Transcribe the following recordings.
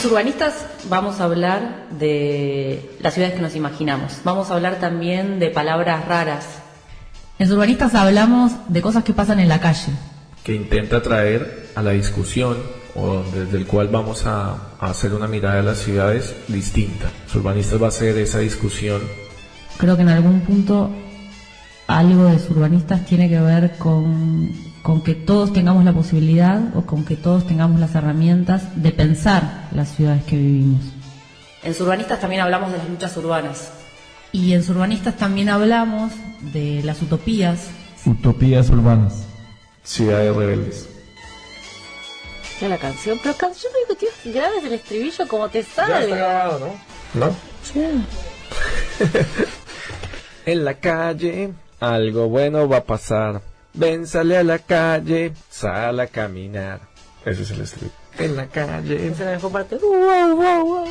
los urbanistas vamos a hablar de las ciudades que nos imaginamos. Vamos a hablar también de palabras raras. En los urbanistas hablamos de cosas que pasan en la calle. Que intenta traer a la discusión o desde el cual vamos a hacer una mirada de las ciudades distinta. Los urbanistas va a ser esa discusión. Creo que en algún punto algo de los urbanistas tiene que ver con que todos tengamos la posibilidad o con que todos tengamos las herramientas de pensar las ciudades que vivimos. En los urbanistas también hablamos de las luchas urbanas. Y en los urbanistas también hablamos de las utopías. Utopías urbanas. Ciudades rebeldes. Ya la canción, pero canción lo único que tienes que grabes el estribillo como te sale. Ya está grabado, ¿no? ¿No? Sí. En la calle algo bueno va a pasar. Ven, sale a la calle, sal a caminar. Ese es el estribillo. En la calle. Esa es la mejor parte. Wow, wow, wow.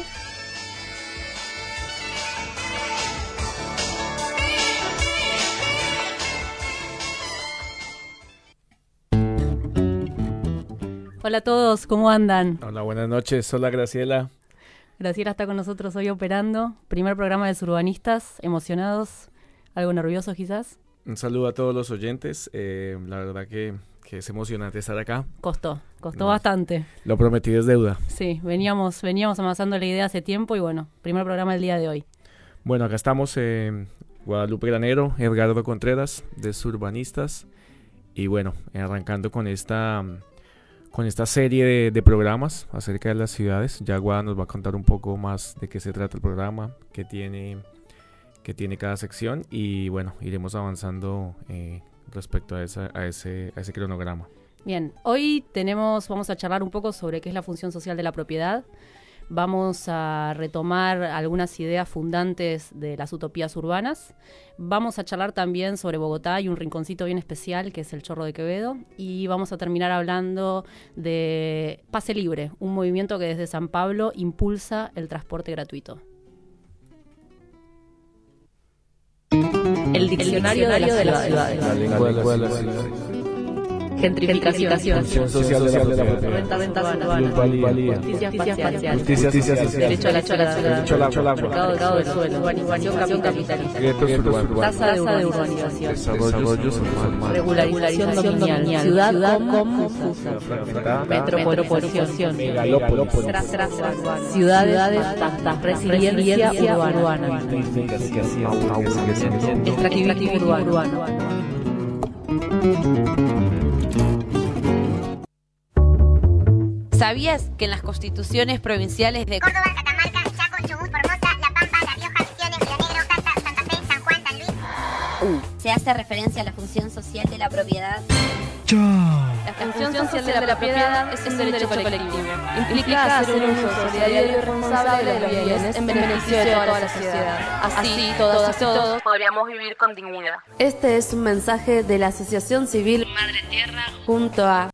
Hola a todos, ¿cómo andan? Hola, buenas noches. Hola, Graciela. Graciela está con nosotros hoy operando. Primer programa de Urbanistas, emocionados, algo nerviosos quizás. Un saludo a todos los oyentes. La verdad que es emocionante estar acá. Costó bastante. Lo prometido es deuda. Sí, veníamos amasando la idea hace tiempo y bueno, primer programa del día de hoy. Bueno, acá estamos Guadalupe Granero, Edgardo Contreras, de Urbanistas. Y bueno, arrancando con esta serie de programas acerca de las ciudades. Ya Guada nos va a contar un poco más de qué se trata el programa, qué tiene cada sección y bueno, iremos avanzando respecto a ese cronograma. Bien, hoy vamos a charlar un poco sobre qué es la función social de la propiedad. Vamos a retomar algunas ideas fundantes de las utopías urbanas. Vamos a charlar también sobre Bogotá y un rinconcito bien especial que es el Chorro de Quevedo. Y vamos a terminar hablando de Pase Libre, un movimiento que desde San Pablo impulsa el transporte gratuito. El diccionario de las ciudades. La lengua de las ciudades. Gentrificación. Función social de la propiedad. Rentas urbanas. Plusvalía. Justicia espacial. Justicia social. Derecho a la ciudad. Derecho al agua. Mercado del suelo. Urbanización capitalista. Guetos urbanos. Tasa de urbanización. Desarrollos urbanos. Regularización dominial. Ciudad confusa. Metropolización. Megalópolis. Ciudades. Resiliencia urbana. Extractivismo urbano. ¿Sabías que en las constituciones provinciales de Córdoba, Catamarca, Chaco, Chubut, Formosa, La Pampa, La Rioja, Misiones, Río Negro, Cata, Santa Fe, San Juan, San Luis, se hace referencia a la función social de la propiedad? La función social de la propiedad es un derecho colectivo. Implica hacer un uso solidario y responsable de los bienes en beneficio de toda la sociedad. Así, todas y todos podríamos vivir con dignidad. Este es un mensaje de la Asociación Civil Madre Tierra junto a...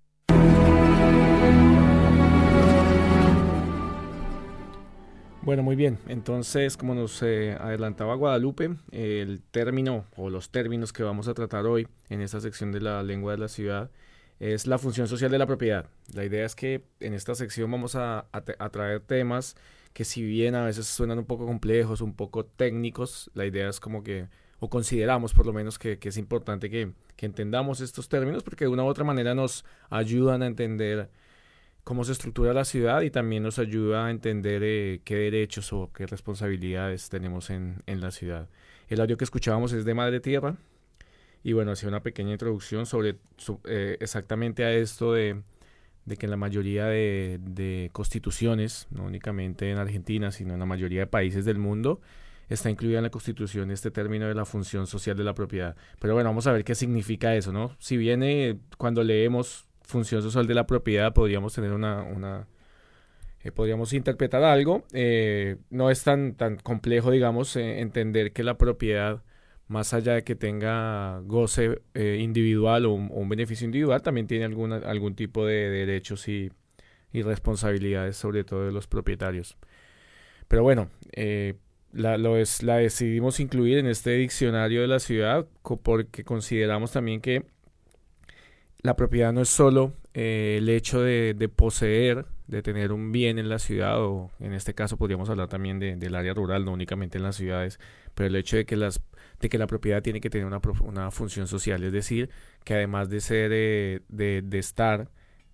Bueno, muy bien. Entonces, como nos adelantaba Guadalupe, el término o los términos que vamos a tratar hoy en esta sección de la lengua de la ciudad es la función social de la propiedad. La idea es que en esta sección vamos a traer temas que, si bien a veces suenan un poco complejos, un poco técnicos, la idea es como que, o consideramos por lo menos que es importante que entendamos estos términos porque de una u otra manera nos ayudan a entender cómo se estructura la ciudad y también nos ayuda a entender qué derechos o qué responsabilidades tenemos en la ciudad. El audio que escuchábamos es de Madre Tierra y bueno, hacía una pequeña introducción sobre exactamente a esto de que en la mayoría de constituciones, no únicamente en Argentina, sino en la mayoría de países del mundo, está incluida en la Constitución este término de la función social de la propiedad. Pero bueno, vamos a ver qué significa eso, ¿no? Si bien cuando leemos función social de la propiedad podríamos tener podríamos interpretar algo, no es tan complejo, digamos, entender que la propiedad, más allá de que tenga goce individual o un beneficio individual, también tiene algún tipo de derechos y responsabilidades, sobre todo de los propietarios. Pero bueno, la decidimos incluir en este diccionario de la ciudad porque consideramos también que la propiedad no es solo el hecho de poseer, de tener un bien en la ciudad, o en este caso podríamos hablar también del área rural, no únicamente en las ciudades, pero el hecho de que la propiedad tiene que tener una función social, es decir, que además de ser, de estar,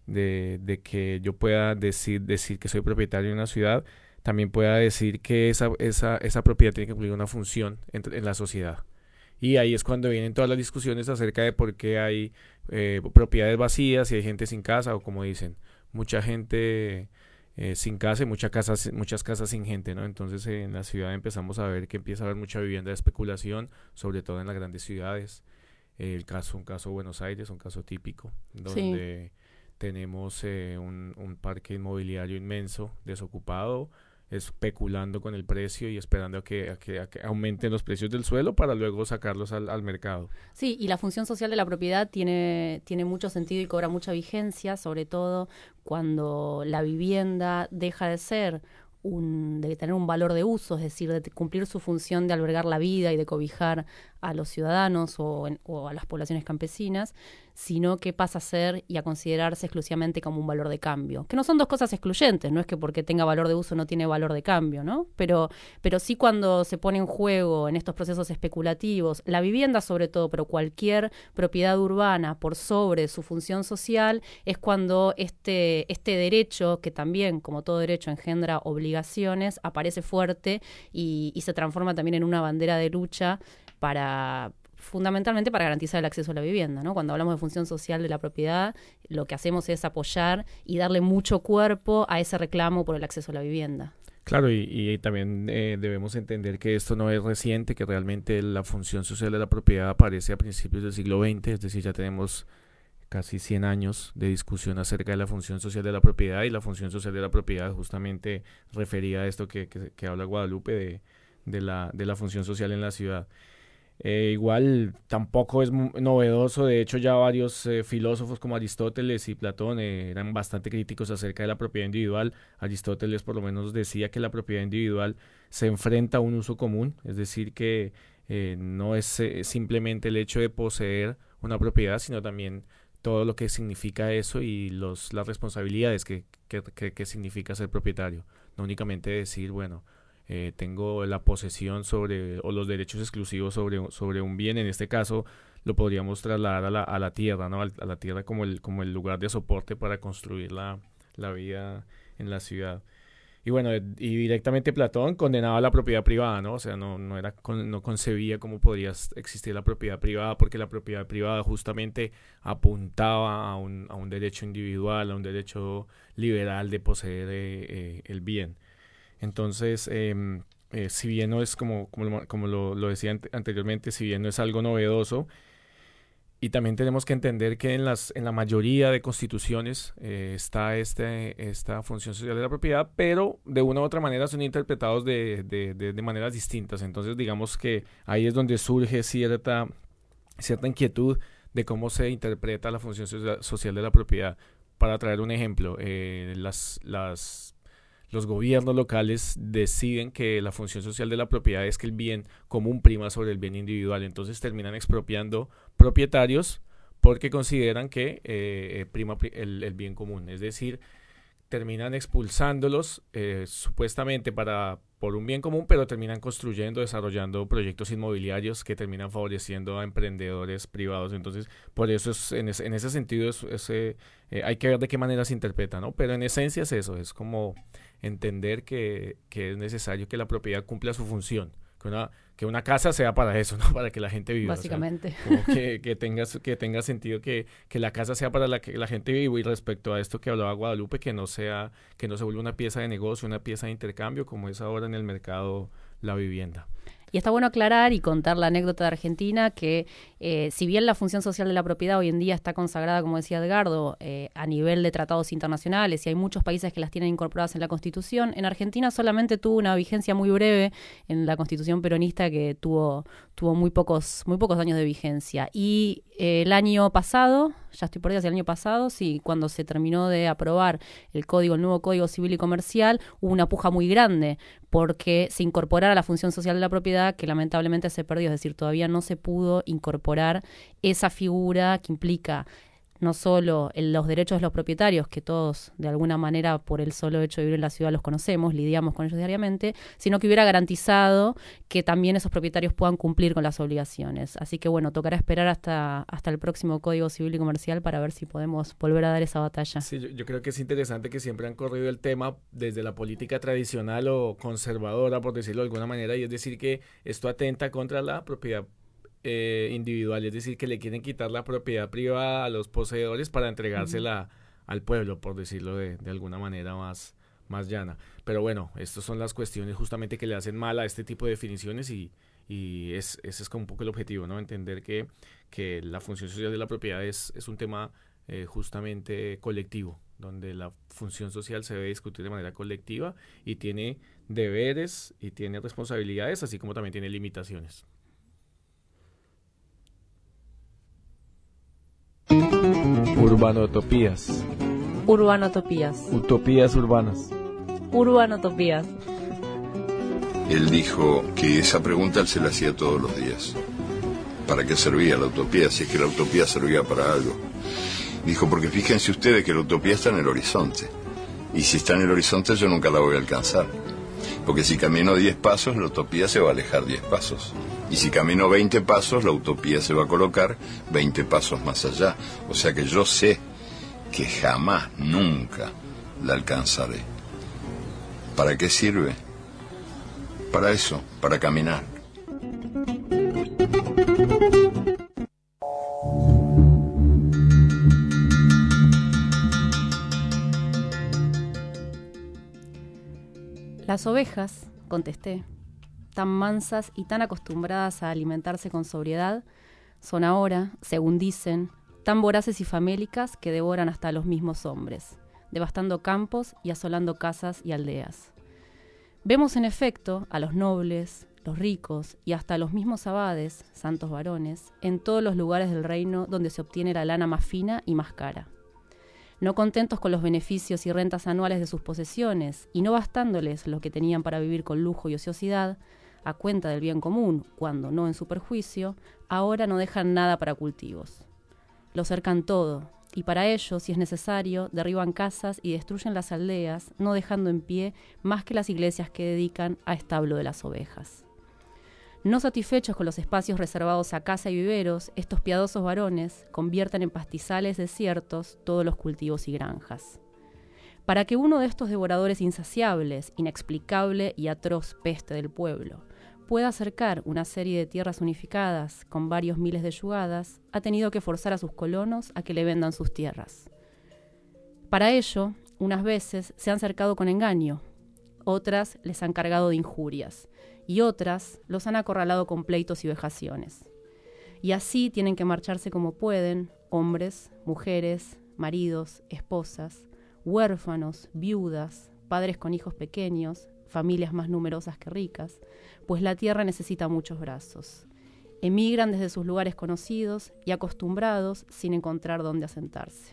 de que yo pueda decir que soy propietario de una ciudad, también pueda decir que esa propiedad tiene que cumplir una función en la sociedad. Y ahí es cuando vienen todas las discusiones acerca de por qué hay propiedades vacías y hay gente sin casa, o como dicen, mucha gente sin casa y muchas casas sin gente, ¿no? Entonces en la ciudad empezamos a ver que empieza a haber mucha vivienda de especulación, sobre todo en las grandes ciudades. Un caso Buenos Aires, un caso típico, donde tenemos un parque inmobiliario inmenso, desocupado, especulando con el precio y esperando a que aumenten los precios del suelo para luego sacarlos al mercado. Sí, y la función social de la propiedad tiene mucho sentido y cobra mucha vigencia, sobre todo cuando la vivienda deja de ser de tener un valor de uso, es decir, de cumplir su función de albergar la vida y de cobijar a los ciudadanos o a las poblaciones campesinas, sino que pasa a ser y a considerarse exclusivamente como un valor de cambio, que no son dos cosas excluyentes, no es que porque tenga valor de uso no tiene valor de cambio, ¿no? Pero sí, cuando se pone en juego en estos procesos especulativos, la vivienda sobre todo, pero cualquier propiedad urbana por sobre su función social, es cuando este derecho, que también, como todo derecho, engendra obligaciones, aparece fuerte y se transforma también en una bandera de lucha fundamentalmente para garantizar el acceso a la vivienda, ¿no? Cuando hablamos de función social de la propiedad, lo que hacemos es apoyar y darle mucho cuerpo a ese reclamo por el acceso a la vivienda. Claro, y también debemos entender que esto no es reciente, que realmente la función social de la propiedad aparece a principios del siglo XX, es decir, ya tenemos casi 100 años de discusión acerca de la función social de la propiedad, y la función social de la propiedad justamente refería a esto que habla Guadalupe de la función social en la ciudad. Igual tampoco es novedoso, de hecho ya varios filósofos como Aristóteles y Platón eran bastante críticos acerca de la propiedad individual. Aristóteles por lo menos decía que la propiedad individual se enfrenta a un uso común, es decir que no es simplemente el hecho de poseer una propiedad, sino también todo lo que significa eso y las responsabilidades que significa ser propietario. No únicamente decir, bueno, tengo la posesión o los derechos exclusivos sobre un bien. En este caso lo podríamos trasladar a la tierra, ¿no? A la tierra como el lugar de soporte para construir la vida en la ciudad. Y bueno, y directamente Platón condenaba la propiedad privada, ¿no? O sea, no concebía cómo podría existir la propiedad privada, porque la propiedad privada justamente apuntaba a un derecho individual, a un derecho liberal de poseer el bien. Entonces, si bien no es como lo decía anteriormente, si bien no es algo novedoso, y también tenemos que entender que en la mayoría de constituciones está esta función social de la propiedad, pero de una u otra manera son interpretados de maneras distintas. Entonces, digamos que ahí es donde surge cierta inquietud de cómo se interpreta la función social de la propiedad. Para traer un ejemplo, los gobiernos locales deciden que la función social de la propiedad es que el bien común prima sobre el bien individual. Entonces terminan expropiando propietarios porque consideran que prima el bien común. Es decir, terminan expulsándolos supuestamente por un bien común, pero terminan desarrollando proyectos inmobiliarios que terminan favoreciendo a emprendedores privados. Entonces, por eso en ese sentido hay que ver de qué manera se interpreta, ¿no? Pero en esencia es eso, es como entender que es necesario que la propiedad cumpla su función, que una casa sea para eso, ¿no? Para que la gente viva. Básicamente. O sea, que tenga sentido que la casa sea para la que la gente viva, y respecto a esto que hablaba Guadalupe, que no se vuelva una pieza de negocio, una pieza de intercambio, como es ahora en el mercado la vivienda. Y está bueno aclarar y contar la anécdota de Argentina, que si bien la función social de la propiedad hoy en día está consagrada, como decía Edgardo, a nivel de tratados internacionales, y hay muchos países que las tienen incorporadas en la Constitución, en Argentina solamente tuvo una vigencia muy breve en la Constitución peronista, que tuvo muy pocos años de vigencia. Y el año pasado, ya estoy por ahí, hacia el año pasado, sí, cuando se terminó de aprobar el nuevo Código Civil y Comercial, hubo una puja muy grande porque se incorporara la función social de la propiedad, que lamentablemente se perdió, es decir, todavía no se pudo incorporar esa figura que implica no solo los derechos de los propietarios, que todos de alguna manera por el solo hecho de vivir en la ciudad los conocemos, lidiamos con ellos diariamente, sino que hubiera garantizado que también esos propietarios puedan cumplir con las obligaciones. Así que bueno, tocará esperar hasta el próximo Código Civil y Comercial para ver si podemos volver a dar esa batalla. Sí, yo creo que es interesante que siempre han corrido el tema desde la política tradicional o conservadora, por decirlo de alguna manera, y es decir que esto atenta contra la propiedad individual, es decir, que le quieren quitar la propiedad privada a los poseedores para entregársela al pueblo, por decirlo de alguna manera más llana. Pero bueno, estas son las cuestiones justamente que le hacen mal a este tipo de definiciones y ese es como un poco el objetivo, ¿no? Entender que la función social de la propiedad es un tema justamente colectivo, donde la función social se debe discutir de manera colectiva y tiene deberes y tiene responsabilidades, así como también tiene limitaciones. Urbanotopías. Urbanotopías. Utopías urbanas. Urbanotopías. Él dijo que esa pregunta él se la hacía todos los días. ¿Para qué servía la utopía? Si es que la utopía servía para algo. Dijo, porque fíjense ustedes que la utopía está en el horizonte. Y si está en el horizonte yo nunca la voy a alcanzar. Porque si camino 10 pasos, la utopía se va a alejar 10 pasos. Y si camino 20 pasos, la utopía se va a colocar 20 pasos más allá. O sea que yo sé que jamás, nunca la alcanzaré. ¿Para qué sirve? Para eso, para caminar. Las ovejas, contesté, tan mansas y tan acostumbradas a alimentarse con sobriedad, son ahora, según dicen, tan voraces y famélicas que devoran hasta a los mismos hombres, devastando campos y asolando casas y aldeas. Vemos en efecto a los nobles, los ricos y hasta a los mismos abades, santos varones, en todos los lugares del reino donde se obtiene la lana más fina y más cara. No contentos con los beneficios y rentas anuales de sus posesiones, y no bastándoles lo que tenían para vivir con lujo y ociosidad, a cuenta del bien común, cuando no en su perjuicio, ahora no dejan nada para cultivos. Lo cercan todo, y para ello, si es necesario, derriban casas y destruyen las aldeas, no dejando en pie más que las iglesias que dedican a establo de las ovejas. No satisfechos con los espacios reservados a caza y viveros, estos piadosos varones convierten en pastizales desiertos todos los cultivos y granjas. Para que uno de estos devoradores insaciables, inexplicable y atroz peste del pueblo, pueda acercar una serie de tierras unificadas con varios miles de yugadas, ha tenido que forzar a sus colonos a que le vendan sus tierras. Para ello, unas veces se han cercado con engaño, otras les han cargado de injurias, y otras los han acorralado con pleitos y vejaciones. Y así tienen que marcharse como pueden, hombres, mujeres, maridos, esposas, huérfanos, viudas, padres con hijos pequeños, familias más numerosas que ricas, pues la tierra necesita muchos brazos. Emigran desde sus lugares conocidos y acostumbrados sin encontrar dónde asentarse.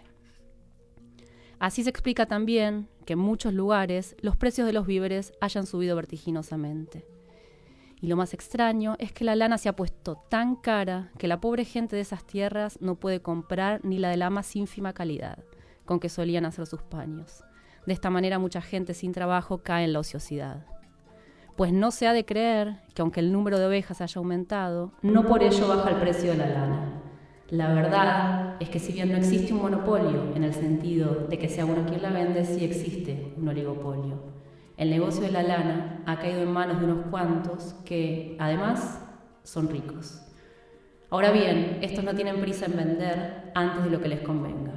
Así se explica también que en muchos lugares los precios de los víveres hayan subido vertiginosamente. Y lo más extraño es que la lana se ha puesto tan cara que la pobre gente de esas tierras no puede comprar ni la de la más ínfima calidad con que solían hacer sus paños. De esta manera mucha gente sin trabajo cae en la ociosidad. Pues no se ha de creer que aunque el número de ovejas haya aumentado, no por ello baja el precio de la lana. La verdad es que si bien no existe un monopolio en el sentido de que sea uno quien la vende, sí existe un oligopolio. El negocio de la lana ha caído en manos de unos cuantos que, además, son ricos. Ahora bien, estos no tienen prisa en vender antes de lo que les convenga.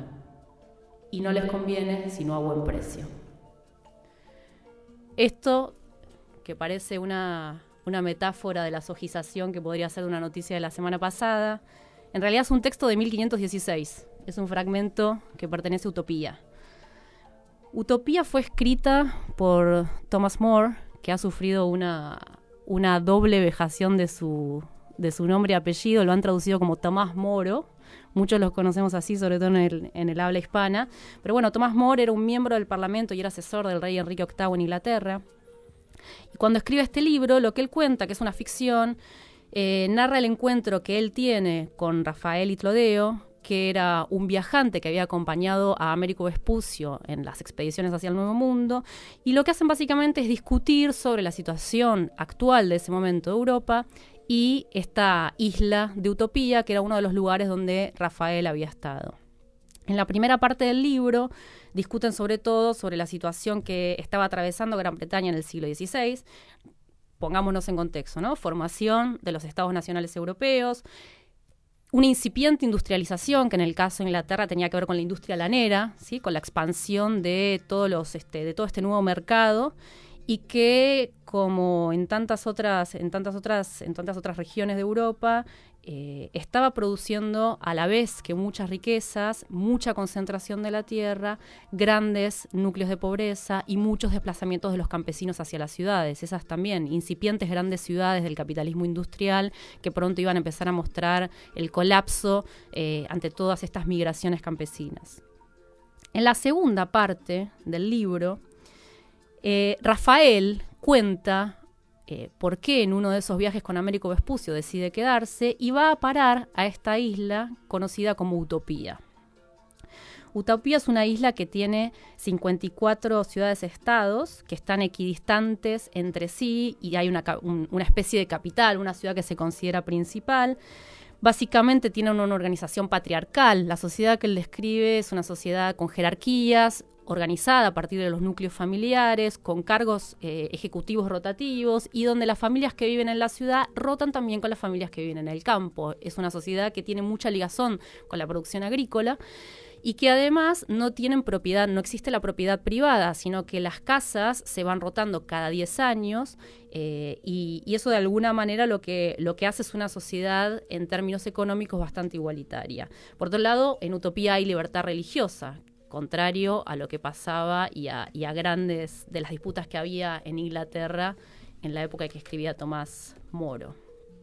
Y no les conviene sino a buen precio. Esto, que parece una metáfora de la sojización que podría ser de una noticia de la semana pasada, en realidad es un texto de 1516. Es un fragmento que pertenece a Utopía. Utopía fue escrita por Thomas More, que ha sufrido una doble vejación de su nombre y apellido. Lo han traducido como Tomás Moro. Muchos los conocemos así, sobre todo en el habla hispana. Pero bueno, Tomás More era un miembro del Parlamento y era asesor del rey Enrique VIII en Inglaterra. Y cuando escribe este libro, lo que él cuenta, que es una ficción, narra el encuentro que él tiene con Rafael y Clodeo, que era un viajante que había acompañado a Américo Vespucio en las expediciones hacia el Nuevo Mundo, y lo que hacen básicamente es discutir sobre la situación actual de ese momento de Europa y esta isla de Utopía, que era uno de los lugares donde Rafael había estado. En la primera parte del libro discuten sobre todo sobre la situación que estaba atravesando Gran Bretaña en el siglo XVI. Pongámonos en contexto, ¿no? Formación de los Estados nacionales europeos, una incipiente industrialización que en el caso de Inglaterra tenía que ver con la industria lanera, ¿sí? Con la expansión de todo este nuevo mercado, y que, como en tantas otras regiones de Europa, estaba produciendo a la vez que muchas riquezas, mucha concentración de la tierra, grandes núcleos de pobreza y muchos desplazamientos de los campesinos hacia las ciudades. Esas también incipientes grandes ciudades del capitalismo industrial que pronto iban a empezar a mostrar el colapso ante todas estas migraciones campesinas. En la segunda parte del libro, Rafael cuenta por qué en uno de esos viajes con Américo Vespucio decide quedarse y va a parar a esta isla conocida como Utopía. Utopía es una isla que tiene 54 ciudades-estados que están equidistantes entre sí, y hay una especie de capital, una ciudad que se considera principal. Básicamente tiene una organización patriarcal. La sociedad que él describe es una sociedad con jerarquías, organizada a partir de los núcleos familiares, con cargos ejecutivos rotativos, y donde las familias que viven en la ciudad rotan también con las familias que viven en el campo. Es una sociedad que tiene mucha ligazón con la producción agrícola y que además no tienen propiedad, no existe la propiedad privada, sino que las casas se van rotando cada 10 años y eso de alguna manera lo que hace es una sociedad en términos económicos bastante igualitaria. Por otro lado, en Utopía hay libertad religiosa, contrario a lo que pasaba y a grandes de las disputas que había en Inglaterra en la época que escribía Tomás Moro.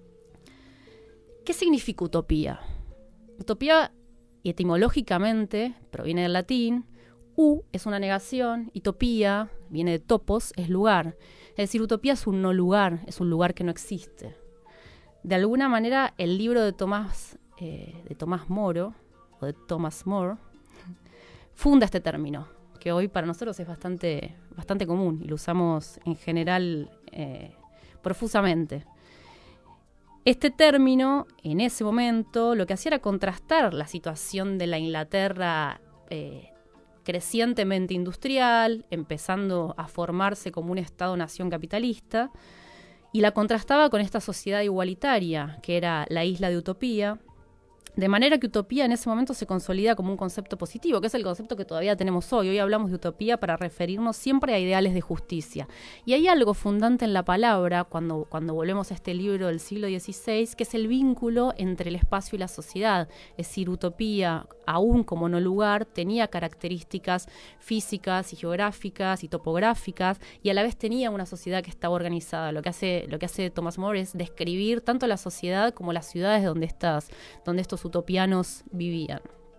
¿Qué significa utopía? Utopía, etimológicamente, proviene del latín. Es una negación, y topía viene de topos, es lugar. Es decir, utopía es un no lugar, es un lugar que no existe. De alguna manera, el libro de Tomás Moro, o de Thomas More, funda este término, que hoy para nosotros es bastante común y lo usamos en general profusamente. Este término, en ese momento, lo que hacía era contrastar la situación de la Inglaterra crecientemente industrial, empezando a formarse como un Estado-nación capitalista, y la contrastaba con esta sociedad igualitaria, que era la isla de Utopía, de manera que utopía en ese momento se consolida como un concepto positivo, que es el concepto que todavía tenemos hoy. Hoy hablamos de utopía para referirnos siempre a ideales de justicia. Y hay algo fundante en la palabra, cuando volvemos a este libro del siglo XVI, que es el vínculo entre el espacio y la sociedad. Es decir, utopía, aún como no lugar, tenía características físicas y geográficas y topográficas, y a la vez tenía una sociedad que estaba organizada. Lo que hace Thomas More es describir tanto la sociedad como las ciudades donde estos utopianos vivían.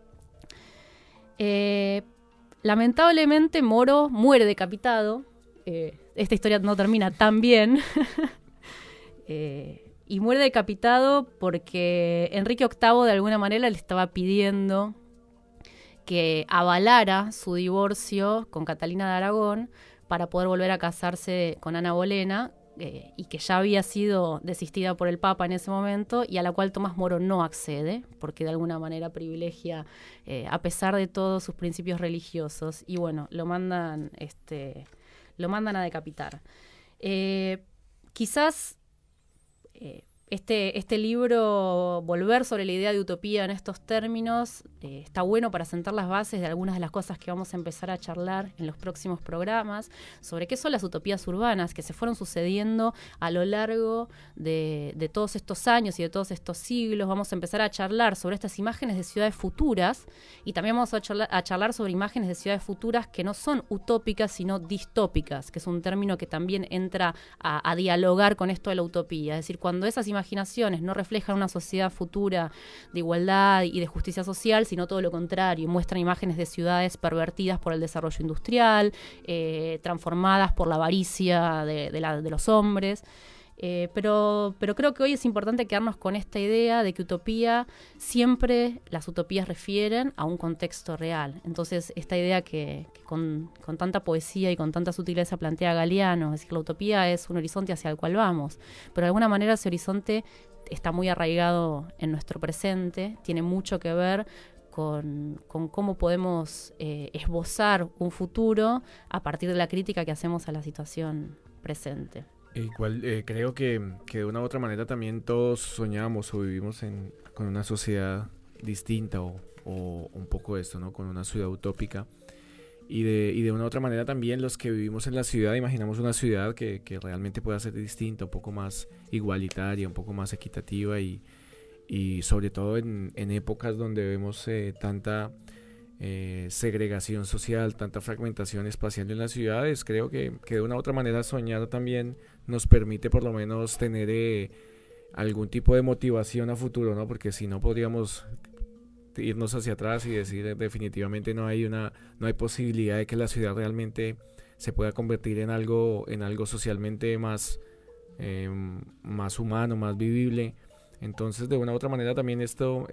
Lamentablemente Moro muere decapitado. Esta historia no termina tan bien. Y muere decapitado porque Enrique VIII de alguna manera le estaba pidiendo que avalara su divorcio con Catalina de Aragón para poder volver a casarse con Ana Bolena, y que ya había sido desistida por el Papa en ese momento, y a la cual Tomás Moro no accede, porque de alguna manera privilegia, a pesar de todos sus principios religiosos, y bueno, lo mandan a decapitar. Quizás este libro, volver sobre la idea de utopía en estos términos, está bueno para sentar las bases de algunas de las cosas que vamos a empezar a charlar en los próximos programas, sobre qué son las utopías urbanas que se fueron sucediendo a lo largo de todos estos años y de todos estos siglos. Vamos a empezar a charlar sobre estas imágenes de ciudades futuras, y también vamos a charlar sobre imágenes de ciudades futuras que no son utópicas, sino distópicas, que es un término que también entra a dialogar con esto de la utopía. Es decir, cuando esas imaginaciones no reflejan una sociedad futura de igualdad y de justicia social, sino todo lo contrario, muestran imágenes de ciudades pervertidas por el desarrollo industrial, transformadas por la avaricia de los hombres. Pero creo que hoy es importante quedarnos con esta idea de que utopía, siempre las utopías refieren a un contexto real. Entonces, esta idea que con tanta poesía y con tanta sutileza plantea Galeano, es decir, la utopía es un horizonte hacia el cual vamos, pero de alguna manera ese horizonte está muy arraigado en nuestro presente, tiene mucho que ver con cómo podemos esbozar un futuro a partir de la crítica que hacemos a la situación presente. Igual creo que de una u otra manera también todos soñamos o vivimos con una sociedad distinta o un poco esto, ¿no? Con una ciudad utópica. Y de una u otra manera también los que vivimos en la ciudad imaginamos una ciudad que realmente pueda ser distinta, un poco más igualitaria, un poco más equitativa y sobre todo en épocas donde vemos tanta segregación social, tanta fragmentación espacial en las ciudades. Creo que de una u otra manera soñar también nos permite por lo menos tener algún tipo de motivación a futuro, ¿no? Porque si no podríamos irnos hacia atrás y decir definitivamente no hay posibilidad de que la ciudad realmente se pueda convertir en algo socialmente más humano, más vivible. Entonces de una u otra manera también esta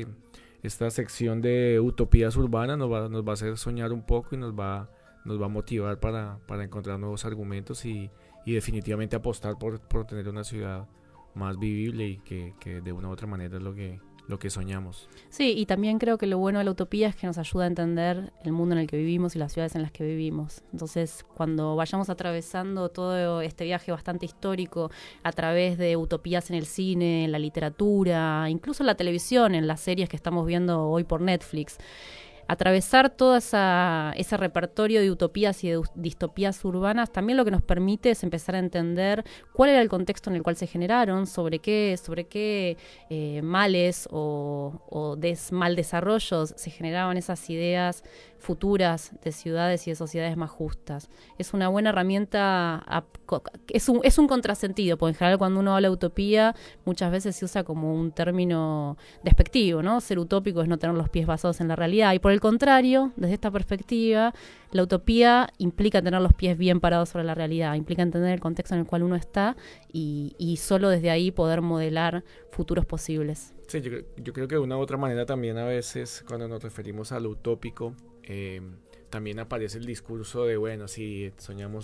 sección de utopías urbanas nos va a hacer soñar un poco y nos va a motivar para encontrar nuevos argumentos y definitivamente apostar por tener una ciudad más vivible y que de una u otra manera es lo que soñamos. Sí, y también creo que lo bueno de la utopía es que nos ayuda a entender el mundo en el que vivimos y las ciudades en las que vivimos. Entonces, cuando vayamos atravesando todo este viaje bastante histórico a través de utopías en el cine, en la literatura, incluso en la televisión, en las series que estamos viendo hoy por Netflix, atravesar todo ese repertorio de utopías y de distopías urbanas también lo que nos permite es empezar a entender cuál era el contexto en el cual se generaron, sobre qué males o mal desarrollos se generaban esas ideas futuras de ciudades y de sociedades más justas. Es una buena herramienta, es un contrasentido, porque en general cuando uno habla de utopía muchas veces se usa como un término despectivo, ¿no? Ser utópico es no tener los pies basados en la realidad, y por el contrario, desde esta perspectiva, la utopía implica tener los pies bien parados sobre la realidad, implica entender el contexto en el cual uno está y solo desde ahí poder modelar futuros posibles. Sí, yo creo que de una u otra manera también a veces cuando nos referimos a lo utópico, también aparece el discurso de, bueno, si soñamos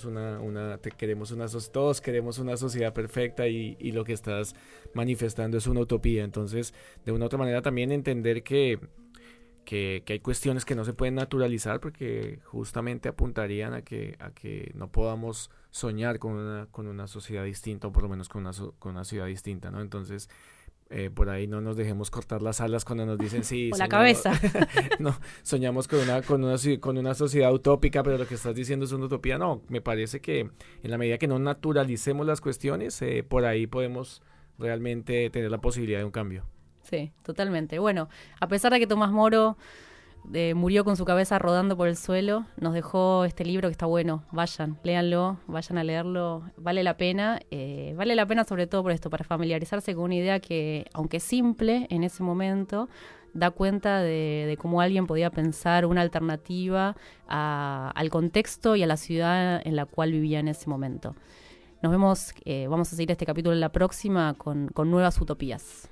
todos queremos una sociedad perfecta y lo que estás manifestando es una utopía. Entonces, de una u otra manera también entender que hay cuestiones que no se pueden naturalizar porque justamente apuntarían a que no podamos soñar con una sociedad distinta o por lo menos con una ciudad distinta, ¿no? Entonces, por ahí no nos dejemos cortar las alas cuando nos dicen sí, o la cabeza. No, soñamos con una sociedad utópica, pero lo que estás diciendo es una utopía. No, me parece que en la medida que no naturalicemos las cuestiones, por ahí podemos realmente tener la posibilidad de un cambio. Sí, totalmente. Bueno, a pesar de que Tomás Moro murió con su cabeza rodando por el suelo, nos dejó este libro que está bueno. Léanlo, vayan a leerlo, vale la pena sobre todo por esto, para familiarizarse con una idea que, aunque simple en ese momento, da cuenta de cómo alguien podía pensar una alternativa al contexto y a la ciudad en la cual vivía en ese momento. Nos vemos, vamos a seguir este capítulo en la próxima con nuevas utopías.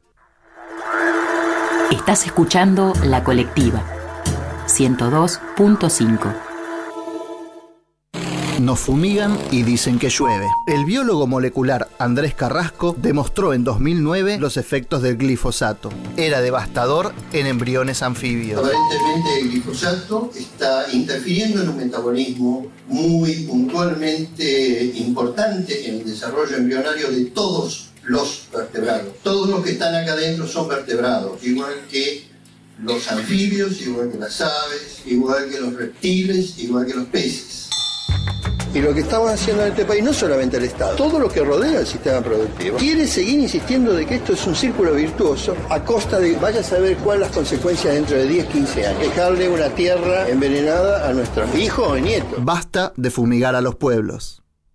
Estás escuchando La Colectiva 102.5. Nos fumigan y dicen que llueve. El biólogo molecular Andrés Carrasco demostró en 2009 los efectos del glifosato. Era devastador en embriones anfibios. Aparentemente el glifosato está interfiriendo en un metabolismo muy puntualmente importante en el desarrollo embrionario de todos los vertebrados. Todos los que están acá adentro son vertebrados, igual que los anfibios, igual que las aves, igual que los reptiles, igual que los peces. Y lo que estamos haciendo en este país, no solamente el Estado, todo lo que rodea el sistema productivo, quiere seguir insistiendo de que esto es un círculo virtuoso a costa de, vaya a saber cuáles las consecuencias dentro de 10, 15 años. Dejarle una tierra envenenada a nuestros hijos o nietos. Basta de fumigar a los pueblos.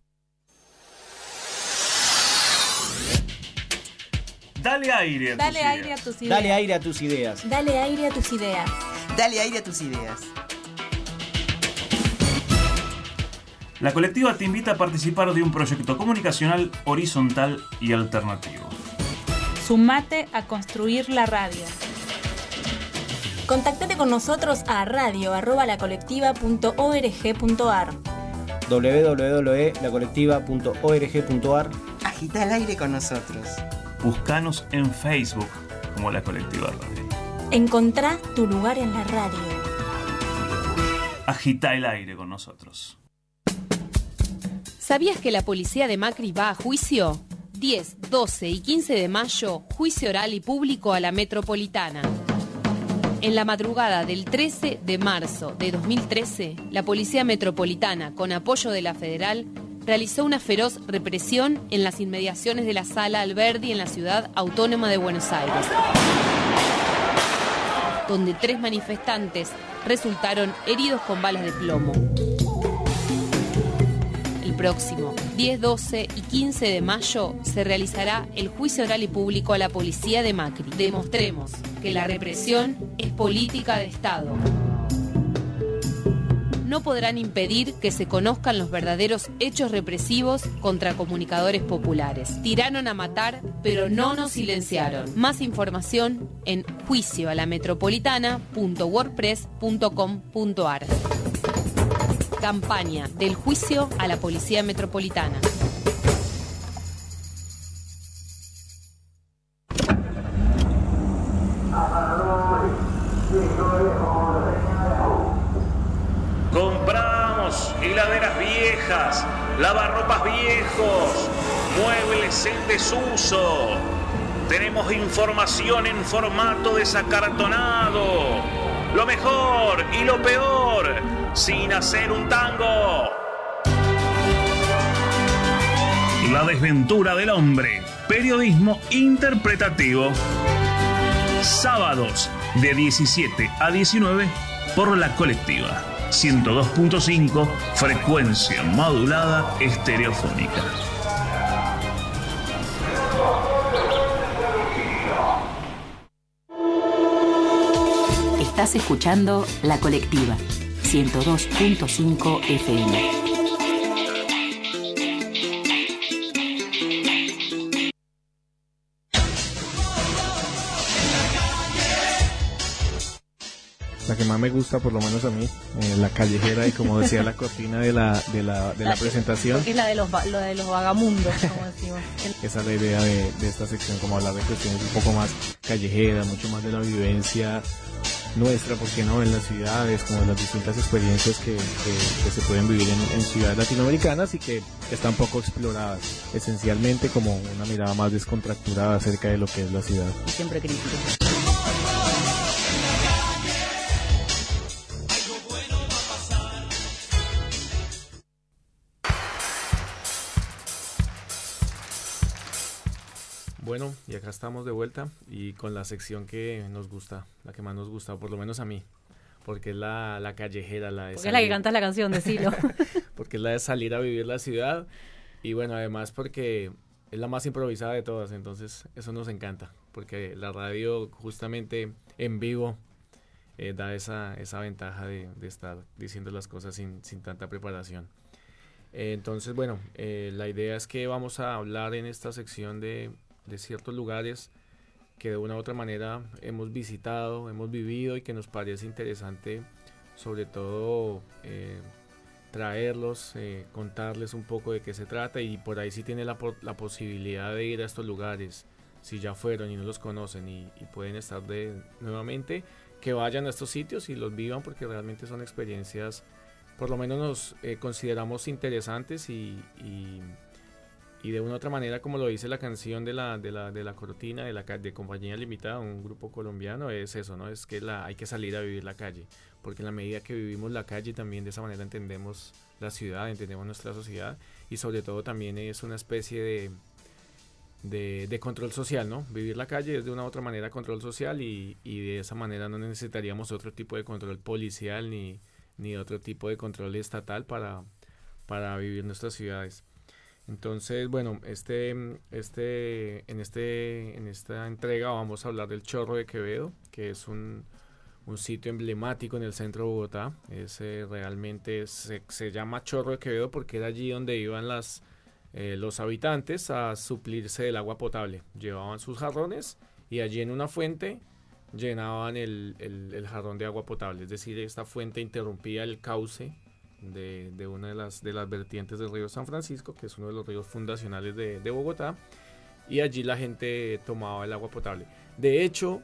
Dale aire a tus ideas. Dale aire a tus ideas. Dale aire a tus ideas. Dale aire a tus ideas. La colectiva te invita a participar de un proyecto comunicacional horizontal y alternativo. Sumate a construir la radio. Contactate con nosotros a radio@lacolectiva.org.ar. www.lacolectiva.org.ar. Agita el aire con nosotros. Búscanos en Facebook como La Colectiva Radio. Encontrá tu lugar en la radio. Agita el aire con nosotros. ¿Sabías que la policía de Macri va a juicio? 10, 12 y 15 de mayo, juicio oral y público a la Metropolitana. En la madrugada del 13 de marzo de 2013, la Policía Metropolitana, con apoyo de la Federal, realizó una feroz represión en las inmediaciones de la Sala Alberdi en la Ciudad Autónoma de Buenos Aires, donde 3 manifestantes resultaron heridos con balas de plomo. El próximo 10, 12 y 15 de mayo se realizará el juicio oral y público a la policía de Macri. Demostremos que la represión es política de Estado. No podrán impedir que se conozcan los verdaderos hechos represivos contra comunicadores populares. Tiraron a matar, pero no nos silenciaron. Más información en juicioalametropolitana.wordpress.com.ar. Campaña del juicio a la Policía Metropolitana. Compramos heladeras viejas, lavarropas viejos, muebles en desuso. Tenemos información en formato desacartonado. Lo mejor y lo peor, sin hacer un tango. La desventura del hombre. Periodismo interpretativo. Sábados de 17 a 19 por La Colectiva. 102.5, frecuencia modulada estereofónica. Estás escuchando La Colectiva, 102.5 FM. La que más me gusta, por lo menos a mí, la callejera, y como decía la cortina de la presentación. Es la de los vagamundos, como decimos. Esa es la idea de esta sección, como hablar de cuestiones un poco más callejeras, mucho más de la vivencia nuestra, ¿por qué no?, en las ciudades, como de las distintas experiencias que se pueden vivir en ciudades latinoamericanas y que están poco exploradas, esencialmente como una mirada más descontracturada acerca de lo que es la ciudad. Y siempre crítico. Bueno, y acá estamos de vuelta y con la sección que nos gusta, la que más nos gusta, por lo menos a mí, porque es la callejera, la de porque salir. Es la que cantas la canción, decilo. Porque es la de salir a vivir la ciudad y bueno, además porque es la más improvisada de todas, entonces eso nos encanta, porque la radio justamente en vivo da esa ventaja de estar diciendo las cosas sin tanta preparación. Entonces, bueno, la idea es que vamos a hablar en esta sección de ciertos lugares que de una u otra manera hemos visitado, hemos vivido y que nos parece interesante, sobre todo traerlos, contarles un poco de qué se trata, y por ahí si tienen la posibilidad de ir a estos lugares, si ya fueron y no los conocen y pueden estar nuevamente, que vayan a estos sitios y los vivan, porque realmente son experiencias, por lo menos nos consideramos interesantes y de una u otra manera, como lo dice la canción de la cortina de Compañía Limitada, un grupo colombiano, es eso, ¿no? Es que hay que salir a vivir la calle, porque en la medida que vivimos la calle también de esa manera entendemos la ciudad, entendemos nuestra sociedad, y sobre todo también es una especie de control social, ¿no? Vivir la calle es de una u otra manera control social, y de esa manera no necesitaríamos otro tipo de control policial ni otro tipo de control estatal para vivir nuestras ciudades. Entonces, bueno, en esta entrega vamos a hablar del Chorro de Quevedo, que es un un sitio emblemático en el centro de Bogotá. Realmente se llama Chorro de Quevedo porque era allí donde iban los habitantes a suplirse del agua potable. Llevaban sus jarrones y allí en una fuente llenaban el jarrón de agua potable. Es decir, esta fuente interrumpía el cauce de una de las vertientes del río San Francisco, que es uno de los ríos fundacionales de Bogotá, y allí la gente tomaba el agua potable. De hecho,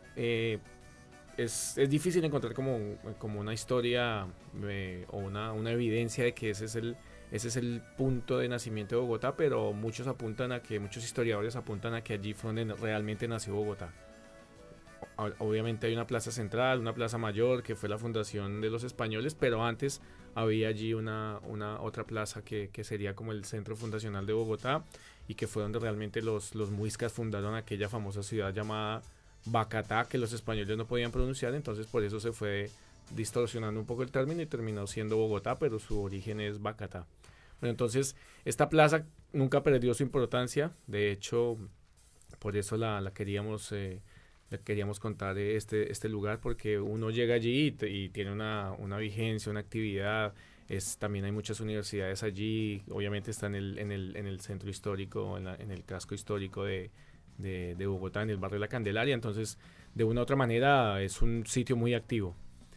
es difícil encontrar como una historia o una evidencia de que ese es el punto de nacimiento de Bogotá, pero muchos historiadores apuntan a que allí fue donde realmente nació Bogotá. Obviamente hay una plaza central, una plaza mayor, que fue la fundación de los españoles, pero antes había allí una otra plaza que sería como el centro fundacional de Bogotá, y que fue donde realmente los muiscas fundaron aquella famosa ciudad llamada Bacatá, que los españoles no podían pronunciar. Entonces por eso se fue distorsionando un poco el término y terminó siendo Bogotá, pero su origen es Bacatá. Bueno, entonces esta plaza nunca perdió su importancia. De hecho, por eso la queríamos contar este lugar, porque uno llega allí y tiene una vigencia, una actividad. También hay muchas universidades allí. Obviamente está en el centro histórico, en el casco histórico de Bogotá, en el barrio La Candelaria. Entonces, de una u otra manera, es un sitio muy activo.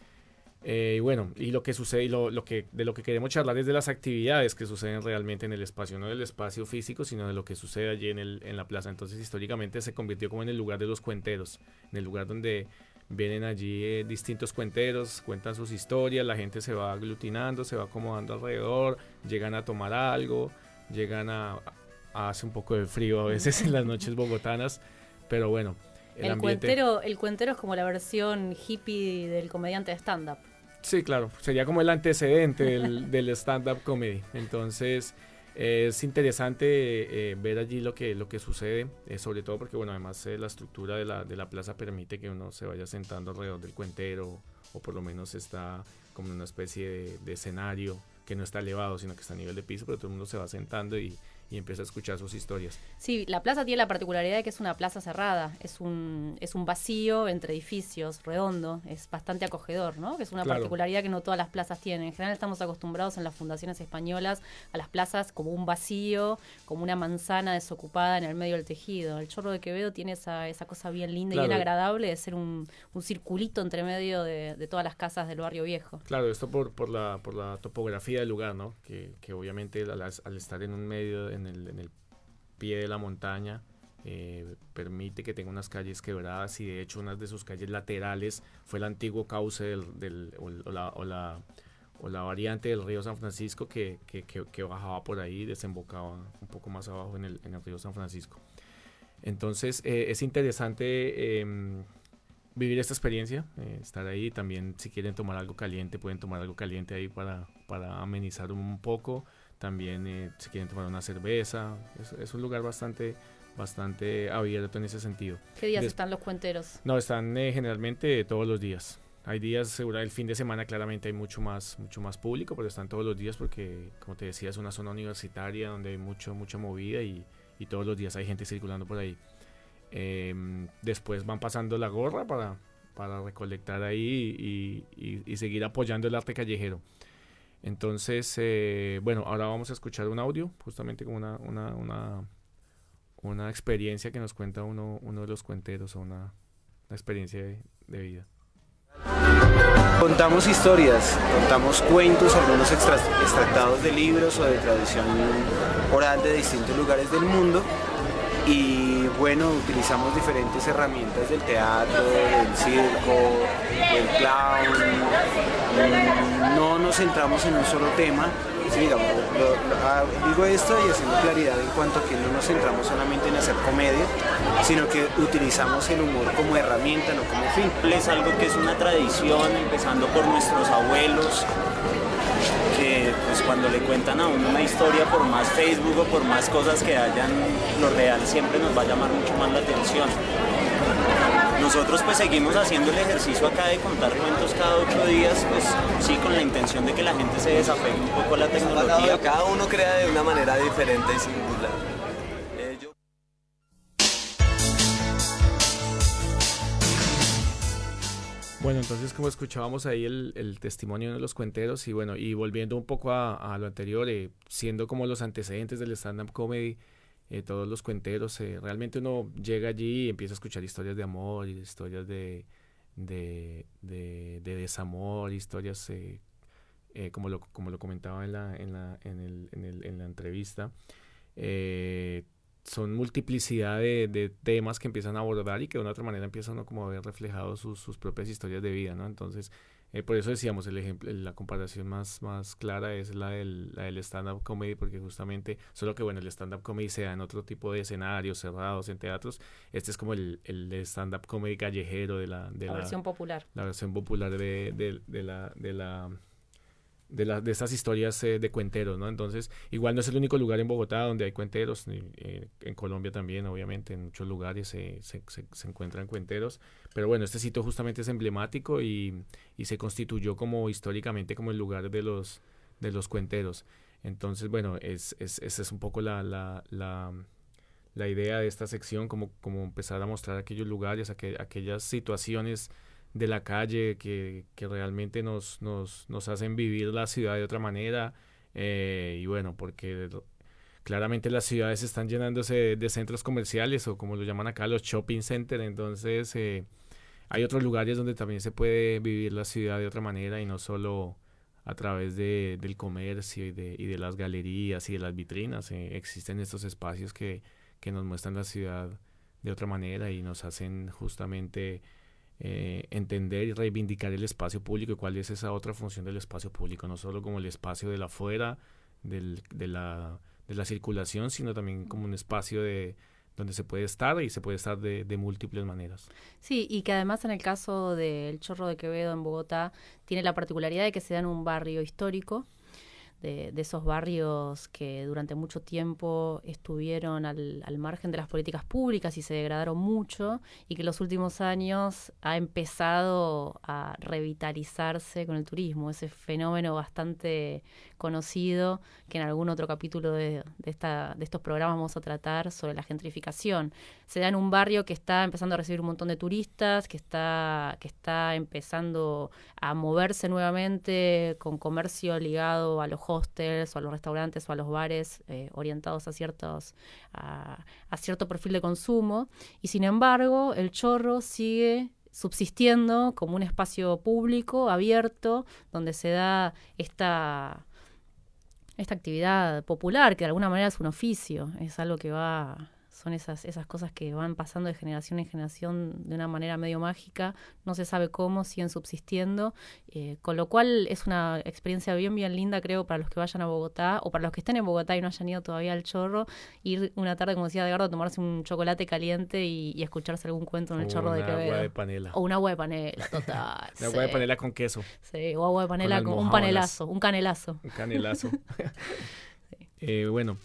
Y bueno, y lo que sucede, de lo que queremos charlar es de las actividades que suceden realmente en el espacio, no del espacio físico, sino de lo que sucede allí en la plaza. Entonces, históricamente se convirtió como en el lugar de los cuenteros, en el lugar donde vienen allí distintos cuenteros, cuentan sus historias, la gente se va aglutinando, se va acomodando alrededor, llegan a tomar algo, hace un poco de frío a veces en las noches bogotanas, pero bueno. El cuentero es como la versión hippie del comediante de stand-up. Sí, claro, sería como el antecedente del stand-up comedy. Entonces es interesante ver allí lo que sucede, sobre todo porque, bueno, además la estructura de la plaza permite que uno se vaya sentando alrededor del cuentero, o por lo menos está como en una especie de escenario que no está elevado, sino que está a nivel de piso, pero todo el mundo se va sentando y empieza a escuchar sus historias. Sí, la plaza tiene la particularidad de que es una plaza cerrada, es un vacío entre edificios, redondo, es bastante acogedor, ¿no? Que es una particularidad que no todas las plazas tienen. En general estamos acostumbrados en las fundaciones españolas a las plazas como un vacío, como una manzana desocupada en el medio del tejido. El Chorro de Quevedo tiene esa cosa bien linda y bien agradable de ser un circulito entre medio de todas las casas del barrio viejo. Claro, esto por la topografía del lugar, ¿no? Que obviamente al estar en un medio, en el pie de la montaña, permite que tenga unas calles quebradas, y de hecho una de sus calles laterales fue el antiguo cauce o la variante del río San Francisco que bajaba por ahí y desembocaba un poco más abajo en el río San Francisco. Entonces es interesante vivir esta experiencia, estar ahí. También, si quieren tomar algo caliente, pueden tomar algo caliente ahí para amenizar un poco. También si quieren tomar una cerveza, es un lugar bastante abierto en ese sentido. ¿Qué días están los cuenteros? No, están generalmente todos los días. Hay días, seguro, el fin de semana claramente hay mucho más público, pero están todos los días porque, como te decía, es una zona universitaria donde hay mucha movida y todos los días hay gente circulando por ahí. Después van pasando la gorra para recolectar ahí y seguir apoyando el arte callejero. Entonces, bueno, ahora vamos a escuchar un audio, justamente como una experiencia que nos cuenta uno de los cuenteros, o una experiencia de vida. Contamos historias, contamos cuentos, algunos extractados de libros o de tradición oral de distintos lugares del mundo. Y bueno, utilizamos diferentes herramientas del teatro, del circo, del clown. No nos centramos en un solo tema. Sí, digamos, digo esto y haciendo claridad en cuanto a que no nos centramos solamente en hacer comedia, sino que utilizamos el humor como herramienta, no como fin. Es algo que es una tradición, empezando por nuestros abuelos, que pues cuando le cuentan a uno una historia, por más Facebook o por más cosas que hayan, lo real siempre nos va a llamar mucho más la atención. Nosotros pues seguimos haciendo el ejercicio acá de contar cuentos cada 8 días, pues sí, con la intención de que la gente se desapegue un poco a la tecnología. Cada uno crea de una manera diferente y singular. Bueno, entonces como escuchábamos ahí el testimonio de los cuenteros y bueno, y volviendo un poco a lo anterior, siendo como los antecedentes del stand-up comedy, todos los cuenteros, realmente uno llega allí y empieza a escuchar historias de amor, historias de desamor, historias como lo comentaba en la entrevista. Son multiplicidad de temas que empiezan a abordar y que de una otra manera empiezan como a ver reflejados sus propias historias de vida, ¿no? Entonces, por eso decíamos, el ejemplo, la comparación más clara es la del stand-up comedy, porque justamente, solo que bueno, el stand-up comedy se da en otro tipo de escenarios cerrados, en teatros. Este es como el stand-up comedy callejero de la versión popular. La versión popular de estas historias de cuenteros, ¿no? Entonces, igual no es el único lugar en Bogotá donde hay cuenteros, en Colombia también, obviamente, en muchos lugares se encuentran cuenteros, pero bueno, este sitio justamente es emblemático y se constituyó como históricamente como el lugar de los cuenteros. Entonces, bueno, esa es un poco la idea de esta sección, como empezar a mostrar aquellos lugares, aquellas situaciones de la calle que realmente nos hacen vivir la ciudad de otra manera, y bueno, porque claramente las ciudades están llenándose de centros comerciales o como lo llaman acá los shopping centers, entonces hay otros lugares donde también se puede vivir la ciudad de otra manera y no solo a través del comercio y de las galerías y de las vitrinas. Existen estos espacios que nos muestran la ciudad de otra manera y nos hacen justamente entender y reivindicar el espacio público y cuál es esa otra función del espacio público, no solo como el espacio de la afuera, de la circulación, sino también como un espacio donde se puede estar y se puede estar de múltiples maneras. Sí, y que además en el caso del Chorro de Quevedo en Bogotá tiene la particularidad de que se da en un barrio histórico, de esos barrios que durante mucho tiempo estuvieron al margen de las políticas públicas y se degradaron mucho, y que en los últimos años ha empezado a revitalizarse con el turismo, ese fenómeno bastante conocido que en algún otro capítulo de estos programas vamos a tratar sobre la gentrificación. Se da en un barrio que está empezando a recibir un montón de turistas, que está empezando a moverse nuevamente con comercio ligado a los hostels o a los restaurantes o a los bares orientados a cierto perfil de consumo, y sin embargo el Chorro sigue subsistiendo como un espacio público abierto donde se da esta actividad popular que de alguna manera es un oficio, es algo que son esas cosas que van pasando de generación en generación de una manera medio mágica, no se sabe cómo, siguen subsistiendo, con lo cual es una experiencia bien linda, creo, para los que vayan a Bogotá, o para los que estén en Bogotá y no hayan ido todavía al Chorro, ir una tarde, como decía Edgardo, a tomarse un chocolate caliente y escucharse algún cuento en el Chorro de Quevedo. Agua de panela. O una agua de panela, total. Una agua de panela con queso. Sí, o agua de panela con un panelazo, un canelazo. Un canelazo. Sí. Bueno,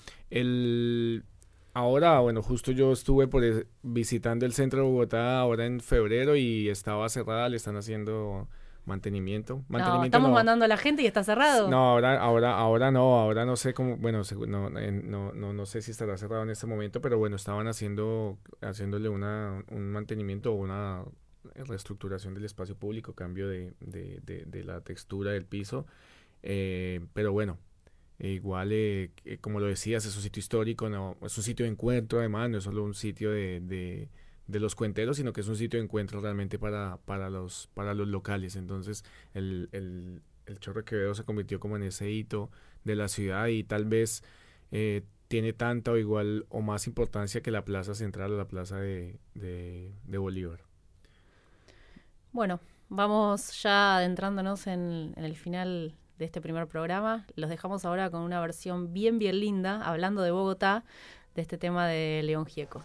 ahora, bueno, justo yo estuve visitando el centro de Bogotá ahora en febrero y estaba cerrada, le están haciendo mantenimiento. No, estamos mandando a la gente y está cerrado. No, ahora no sé cómo, bueno, no sé si estará cerrado en este momento, pero bueno, estaban haciéndole un mantenimiento o una reestructuración del espacio público, cambio de la textura del piso, pero bueno. Igual, como lo decías, es un sitio histórico, no es un sitio de encuentro, además, no es solo un sitio de los cuenteros, sino que es un sitio de encuentro realmente para los locales. Entonces, el Chorro de Quevedo se convirtió como en ese hito de la ciudad y tal vez tiene tanta o igual o más importancia que la plaza central o la plaza de Bolívar. Bueno, vamos ya adentrándonos en el final de este primer programa. Los dejamos ahora con una versión bien linda, hablando de Bogotá, de este tema de León Gieco.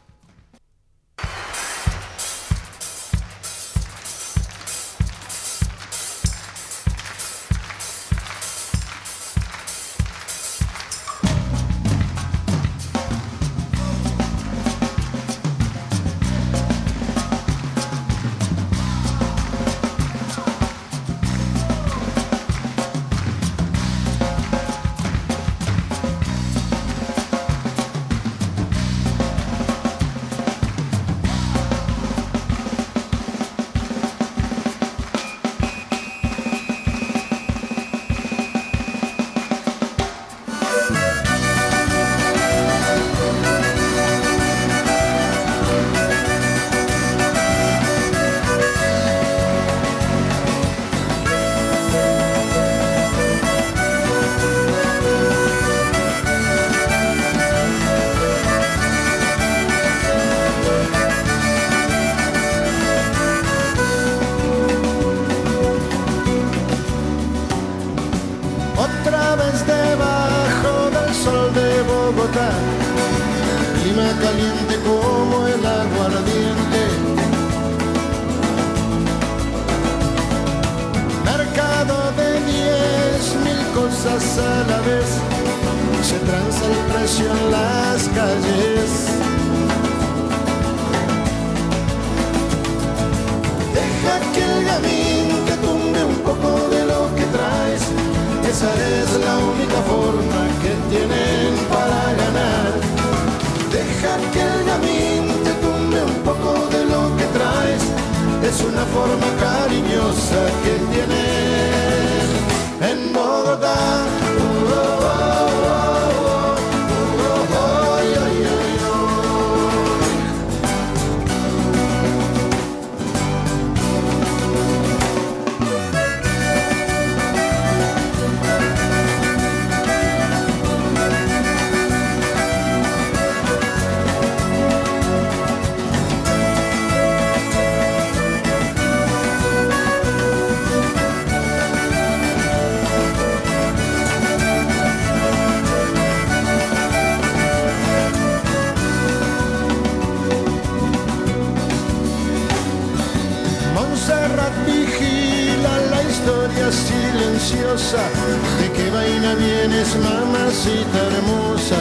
deliciosa, de qué vaina vienes, mamacita hermosa.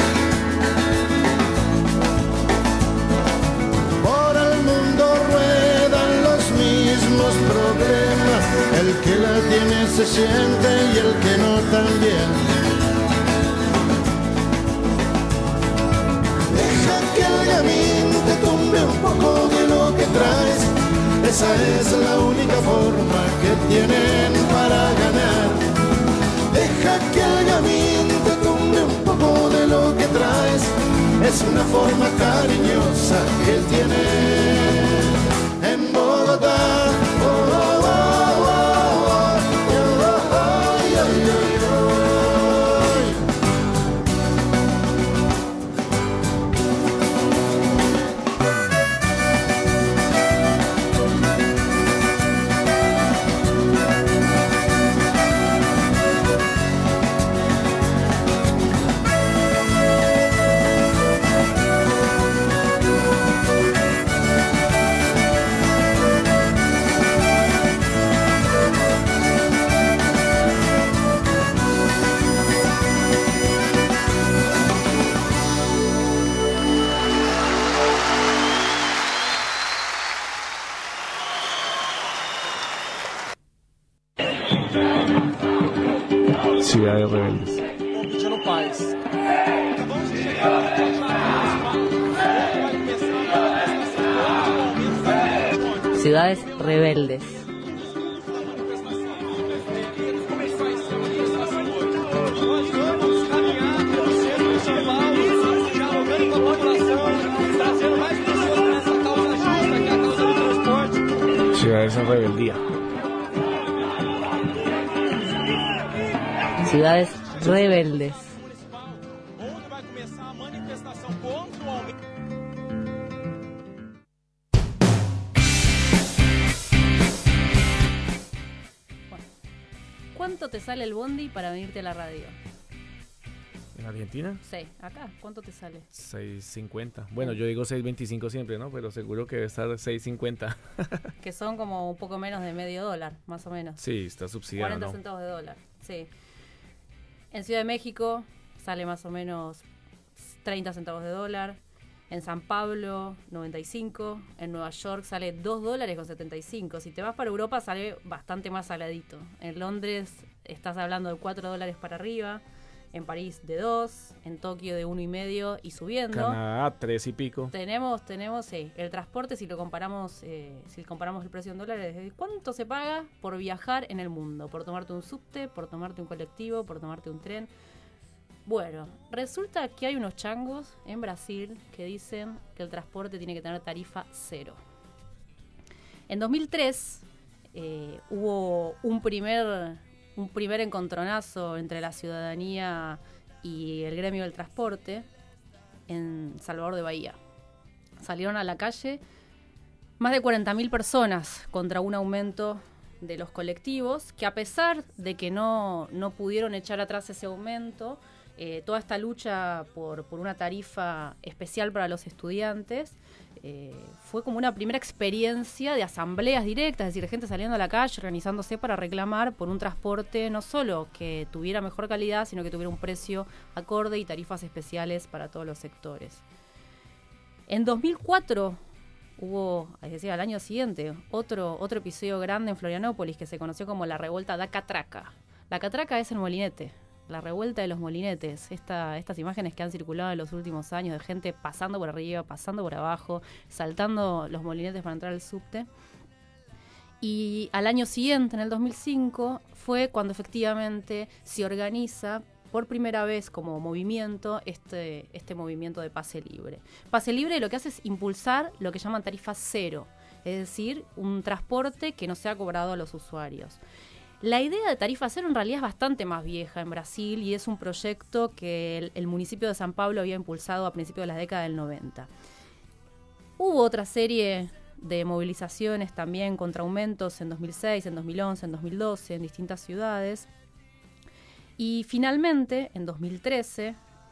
Por el mundo ruedan los mismos problemas, el que la tiene se siente y el que no también. Deja que el gamín te tumbe un poco de lo que traes, esa es la única forma que tienen para ganar. Deja que el gamín te tumbe un poco de lo que traes, es una forma cariñosa que tienen en Bogotá. Oh, oh, oh, oh, oh, oh, ay, ay, ay, ay. Ciudades rebeldes. Ciudades rebeldes. Ciudades en rebeldía. Ciudades rebeldes. ¿Cuánto te sale el bondi para venirte a la radio? ¿En Argentina? Sí, acá, ¿cuánto te sale? 6.50. Bueno, yo digo 6.25 siempre, ¿no? Pero seguro que debe estar 6.50. Que son como un poco menos de $0.50, más o menos. Sí, está subsidiado, 40 ¿no? centavos de dólar, sí. En Ciudad de México sale más o menos 30 centavos de dólar. En San Pablo, 95. En Nueva York sale $2.75. Si te vas para Europa sale bastante más saladito. En Londres estás hablando de $4 para arriba. En París de 2. En Tokio de 1,5 y subiendo. Canadá, 3 y pico. Tenemos, sí. El transporte, si lo comparamos, el precio en dólares, ¿cuánto se paga por viajar en el mundo? Por tomarte un subte, por tomarte un colectivo, por tomarte un tren. Bueno, resulta que hay unos changos en Brasil que dicen que el transporte tiene que tener tarifa cero. En 2003 hubo un primer encontronazo entre la ciudadanía y el gremio del transporte en Salvador de Bahía. Salieron a la calle más de 40.000 personas contra un aumento de los colectivos, que a pesar de que no pudieron echar atrás ese aumento, toda esta lucha por una tarifa especial para los estudiantes fue como una primera experiencia de asambleas directas, es decir, gente saliendo a la calle, organizándose para reclamar por un transporte no solo que tuviera mejor calidad, sino que tuviera un precio acorde y tarifas especiales para todos los sectores. En 2004 hubo, es decir, al año siguiente, otro episodio grande en Florianópolis que se conoció como la revuelta da Catraca. La Catraca es el molinete, la revuelta de los molinetes, estas imágenes que han circulado en los últimos años de gente pasando por arriba, pasando por abajo, saltando los molinetes para entrar al subte. Y al año siguiente, en el 2005, fue cuando efectivamente se organiza por primera vez como movimiento este movimiento de pase libre. Pase libre lo que hace es impulsar lo que llaman tarifa cero, es decir, un transporte que no sea cobrado a los usuarios. La idea de tarifa cero en realidad es bastante más vieja en Brasil y es un proyecto que el municipio de San Pablo había impulsado a principios de la década del 90. Hubo otra serie de movilizaciones también contra aumentos en 2006, en 2011, en 2012 en distintas ciudades. Y finalmente, en 2013,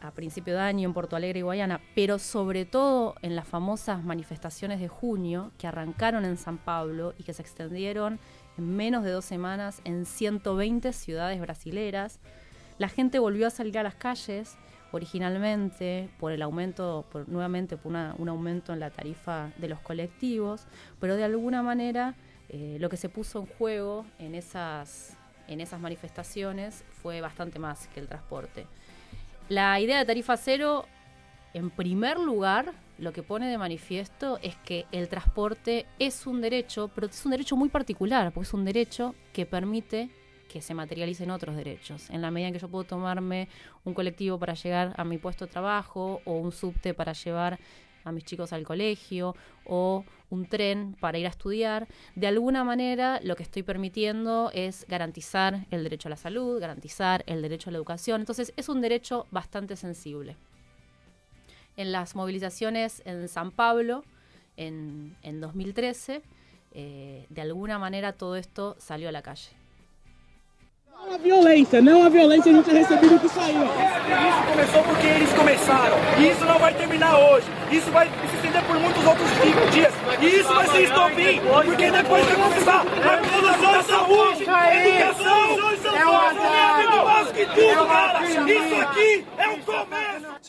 a principio de año en Porto Alegre y Guayana, pero sobre todo en las famosas manifestaciones de junio que arrancaron en San Pablo y que se extendieron en menos de 2 semanas en 120 ciudades brasileras. La gente volvió a salir a las calles, originalmente por el aumento, nuevamente por un aumento en la tarifa de los colectivos, pero de alguna manera lo que se puso en juego en esas manifestaciones fue bastante más que el transporte. La idea de tarifa cero, en primer lugar, lo que pone de manifiesto es que el transporte es un derecho, pero es un derecho muy particular, porque es un derecho que permite que se materialicen otros derechos. En la medida en que yo puedo tomarme un colectivo para llegar a mi puesto de trabajo, o un subte para llevar a mis chicos al colegio, o un tren para ir a estudiar, de alguna manera lo que estoy permitiendo es garantizar el derecho a la salud, garantizar el derecho a la educación. Entonces es un derecho bastante sensible. En las movilizaciones en San Pablo, en 2013, de alguna manera todo esto salió a la calle. Não a violência a gente é recebido que saiu. Isso começou porque eles começaram. E isso não vai terminar hoje. Isso vai se estender por muitos outros dias. E isso vai ser estopim, porque depois vai começar a produção da saúde, educação, é muito mais que tudo, cara. Isso aqui é um começo.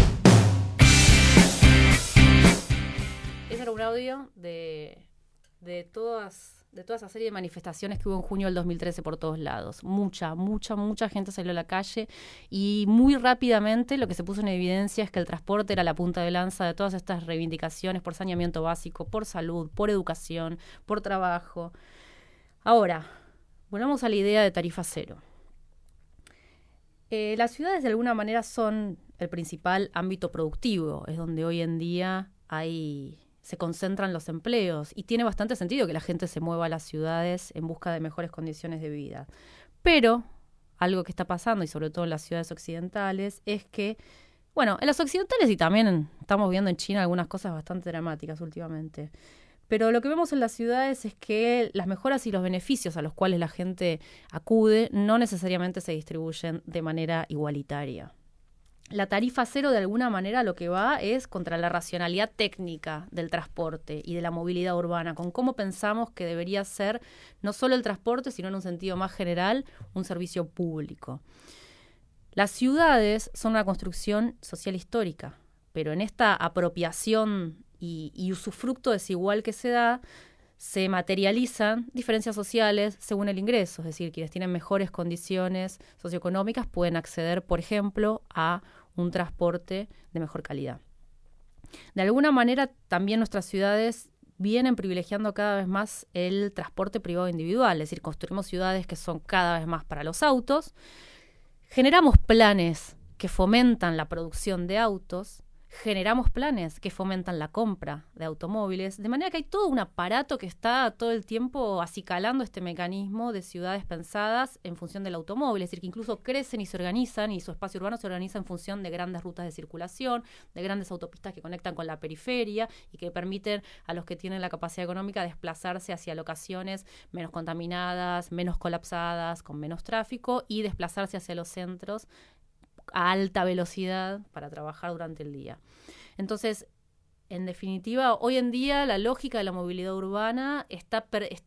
Ese era un audio de toda esa serie de manifestaciones que hubo en junio del 2013 por todos lados. Mucha gente salió a la calle y muy rápidamente lo que se puso en evidencia es que el transporte era la punta de lanza de todas estas reivindicaciones por saneamiento básico, por salud, por educación, por trabajo. Ahora, volvamos a la idea de tarifa cero. Las ciudades de alguna manera son el principal ámbito productivo, es donde hoy en día se concentran los empleos y tiene bastante sentido que la gente se mueva a las ciudades en busca de mejores condiciones de vida. Pero algo que está pasando, y sobre todo en las ciudades occidentales, es que, bueno, en las occidentales y también estamos viendo en China algunas cosas bastante dramáticas últimamente, pero lo que vemos en las ciudades es que las mejoras y los beneficios a los cuales la gente acude no necesariamente se distribuyen de manera igualitaria. La tarifa cero de alguna manera lo que va es contra la racionalidad técnica del transporte y de la movilidad urbana, con cómo pensamos que debería ser no solo el transporte, sino en un sentido más general, un servicio público. Las ciudades son una construcción social histórica, pero en esta apropiación y usufructo desigual que se da, se materializan diferencias sociales según el ingreso, es decir, quienes tienen mejores condiciones socioeconómicas pueden acceder, por ejemplo, a un transporte de mejor calidad. De alguna manera, también nuestras ciudades vienen privilegiando cada vez más el transporte privado individual, es decir, construimos ciudades que son cada vez más para los autos, generamos planes que fomentan la producción de autos, generamos planes que fomentan la compra de automóviles, de manera que hay todo un aparato que está todo el tiempo acicalando este mecanismo de ciudades pensadas en función del automóvil, es decir, que incluso crecen y se organizan y su espacio urbano se organiza en función de grandes rutas de circulación, de grandes autopistas que conectan con la periferia y que permiten a los que tienen la capacidad económica desplazarse hacia locaciones menos contaminadas, menos colapsadas, con menos tráfico y desplazarse hacia los centros a alta velocidad para trabajar durante el día. Entonces, en definitiva, hoy en día la lógica de la movilidad urbana está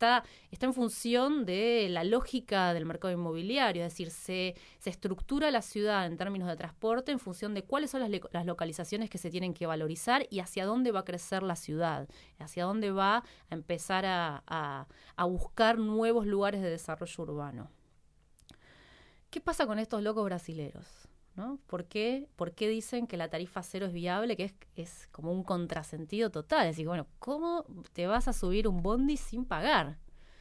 en función de la lógica del mercado inmobiliario, es decir, se estructura la ciudad en términos de transporte en función de cuáles son las localizaciones que se tienen que valorizar y hacia dónde va a crecer la ciudad, hacia dónde va a empezar a buscar nuevos lugares de desarrollo urbano. ¿Qué pasa con estos locos brasileros? ¿No? ¿Por qué dicen que la tarifa cero es viable? Que es como un contrasentido total. Es decir, bueno, ¿cómo te vas a subir un bondi sin pagar?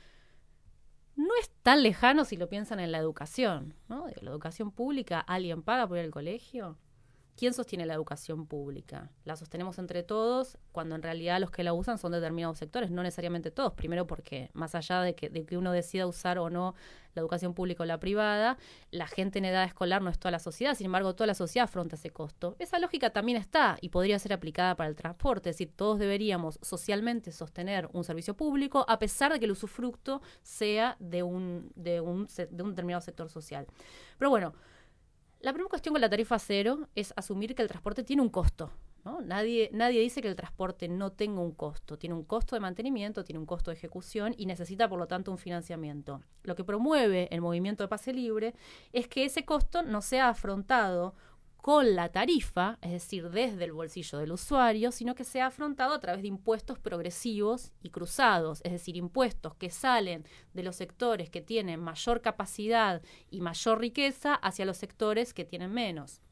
No es tan lejano si lo piensan en la educación, ¿no? La educación pública, ¿alguien paga por ir al colegio? ¿Quién sostiene la educación pública? La sostenemos entre todos, cuando en realidad los que la usan son determinados sectores, no necesariamente todos. Primero porque, más allá de que uno decida usar o no la educación pública o la privada, la gente en edad escolar no es toda la sociedad, sin embargo toda la sociedad afronta ese costo. Esa lógica también está y podría ser aplicada para el transporte, es decir, todos deberíamos socialmente sostener un servicio público a pesar de que el usufructo sea de un determinado sector social. Pero bueno, La primera cuestión con la tarifa cero es asumir que el transporte tiene un costo, ¿no? Nadie dice que el transporte no tenga un costo. Tiene un costo de mantenimiento, tiene un costo de ejecución y necesita, por lo tanto, un financiamiento. Lo que promueve el movimiento de pase libre es que ese costo no sea afrontado con la tarifa, es decir, desde el bolsillo del usuario, sino que sea afrontado a través de impuestos progresivos y cruzados, es decir, impuestos que salen de los sectores que tienen mayor capacidad y mayor riqueza hacia los sectores que tienen menos.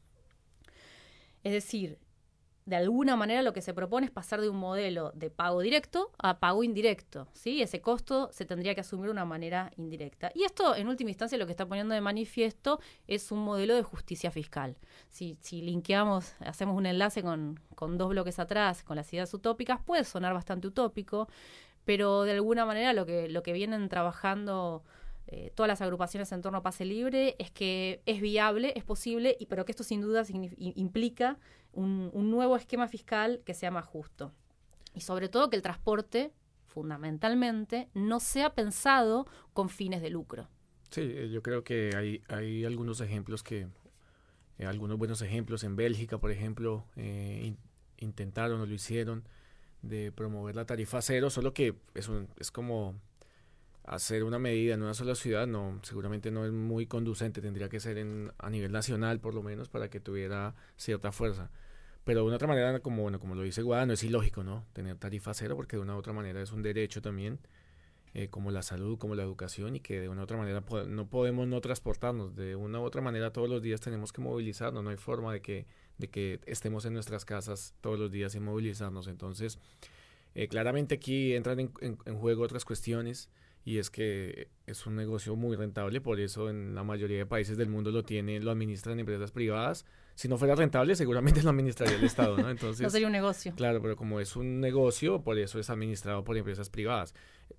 Es decir, de alguna manera lo que se propone es pasar de un modelo de pago directo a pago indirecto, ¿sí? Ese costo se tendría que asumir de una manera indirecta. Y esto, en última instancia, lo que está poniendo de manifiesto es un modelo de justicia fiscal. Si linkeamos, hacemos un enlace con 2 bloques atrás, con las ideas utópicas, puede sonar bastante utópico, pero de alguna manera lo que vienen trabajando todas las agrupaciones en torno a pase libre es que es viable, es posible, pero que esto sin duda implica un nuevo esquema fiscal que sea más justo. Y sobre todo que el transporte, fundamentalmente, no sea pensado con fines de lucro. Sí, yo creo que hay algunos ejemplos algunos buenos ejemplos. En Bélgica, por ejemplo, intentaron o lo hicieron de promover la tarifa cero, solo que es como hacer una medida en una sola ciudad, seguramente no es muy conducente, tendría que ser a nivel nacional por lo menos para que tuviera cierta fuerza. Pero de una otra manera, como lo dice Guada, no es ilógico, ¿no? Tener tarifa cero, porque de una u otra manera es un derecho también, como la salud, como la educación, y que de una u otra manera no podemos no transportarnos. De una u otra manera todos los días tenemos que movilizarnos, no hay forma de que estemos en nuestras casas todos los días sin movilizarnos. Entonces, claramente aquí entran en juego otras cuestiones, y es que es un negocio muy rentable, por eso en la mayoría de países del mundo lo administran empresas privadas. Si no fuera rentable, seguramente lo administraría el Estado, ¿no? Entonces, no sería un negocio. Claro, pero como es un negocio, por eso es administrado por empresas privadas.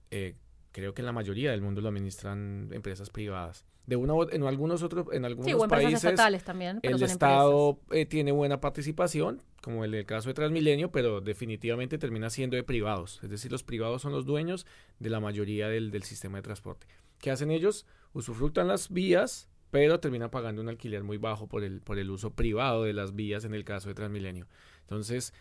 Creo que en la mayoría del mundo lo administran empresas privadas. En algunos países estatales también, pero el Estado tiene buena participación, como en el caso de Transmilenio, pero definitivamente termina siendo de privados. Es decir, los privados son los dueños de la mayoría del sistema de transporte. ¿Qué hacen ellos? Usufructan las vías, pero terminan pagando un alquiler muy bajo por el uso privado de las vías en el caso de Transmilenio. Entonces,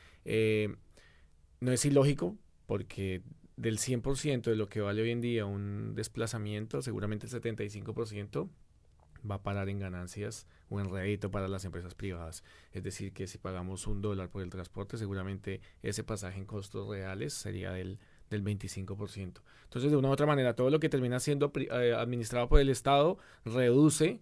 no es ilógico, porque del 100% de lo que vale hoy en día un desplazamiento, seguramente el 75% va a parar en ganancias o en rédito para las empresas privadas. Es decir, que si pagamos $1 por el transporte, seguramente ese pasaje en costos reales sería del 25%. Entonces, de una u otra manera, todo lo que termina siendo administrado por el Estado reduce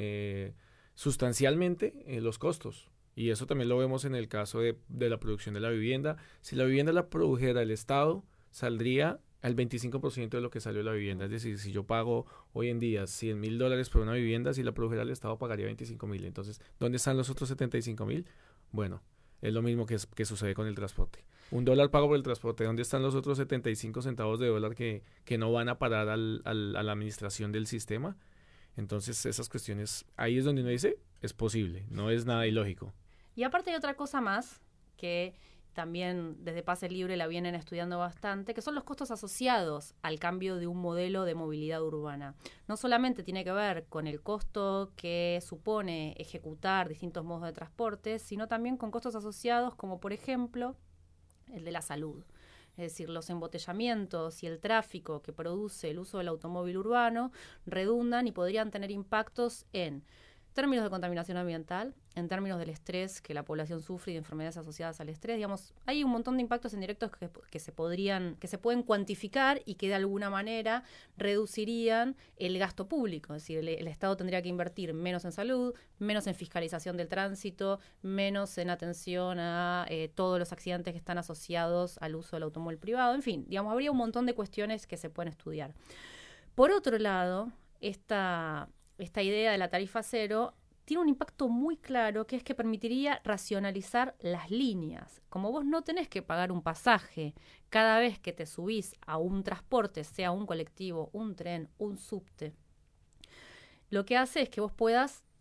sustancialmente los costos. Y eso también lo vemos en el caso de la producción de la vivienda. Si la vivienda la produjera el Estado, saldría al 25% de lo que salió la vivienda. Es decir, si yo pago hoy en día $100,000 por una vivienda, si la produjera el Estado pagaría $25,000. Entonces, ¿dónde están los otros $75,000? Bueno, es lo mismo que sucede con el transporte. $1 pago por el transporte. ¿Dónde están los otros 75 centavos de dólar que no van a parar a la administración del sistema? Entonces, esas cuestiones, ahí es donde uno dice, es posible, no es nada ilógico. Y aparte hay otra cosa más que también desde Pase Libre la vienen estudiando bastante, que son los costos asociados al cambio de un modelo de movilidad urbana. No solamente tiene que ver con el costo que supone ejecutar distintos modos de transporte, sino también con costos asociados como, por ejemplo, el de la salud. Es decir, los embotellamientos y el tráfico que produce el uso del automóvil urbano redundan y podrían tener impactos en términos de contaminación ambiental, en términos del estrés que la población sufre y de enfermedades asociadas al estrés. Digamos, hay un montón de impactos indirectos que se pueden cuantificar y que de alguna manera reducirían el gasto público. Es decir, el Estado tendría que invertir menos en salud, menos en fiscalización del tránsito, menos en atención a todos los accidentes que están asociados al uso del automóvil privado. En fin, digamos, habría un montón de cuestiones que se pueden estudiar. Por otro lado, esta idea de la tarifa cero tiene un impacto muy claro, que es que permitiría racionalizar las líneas. Como vos no tenés que pagar un pasaje cada vez que te subís a un transporte, sea un colectivo, un tren, un subte, lo que hace es que vos puedas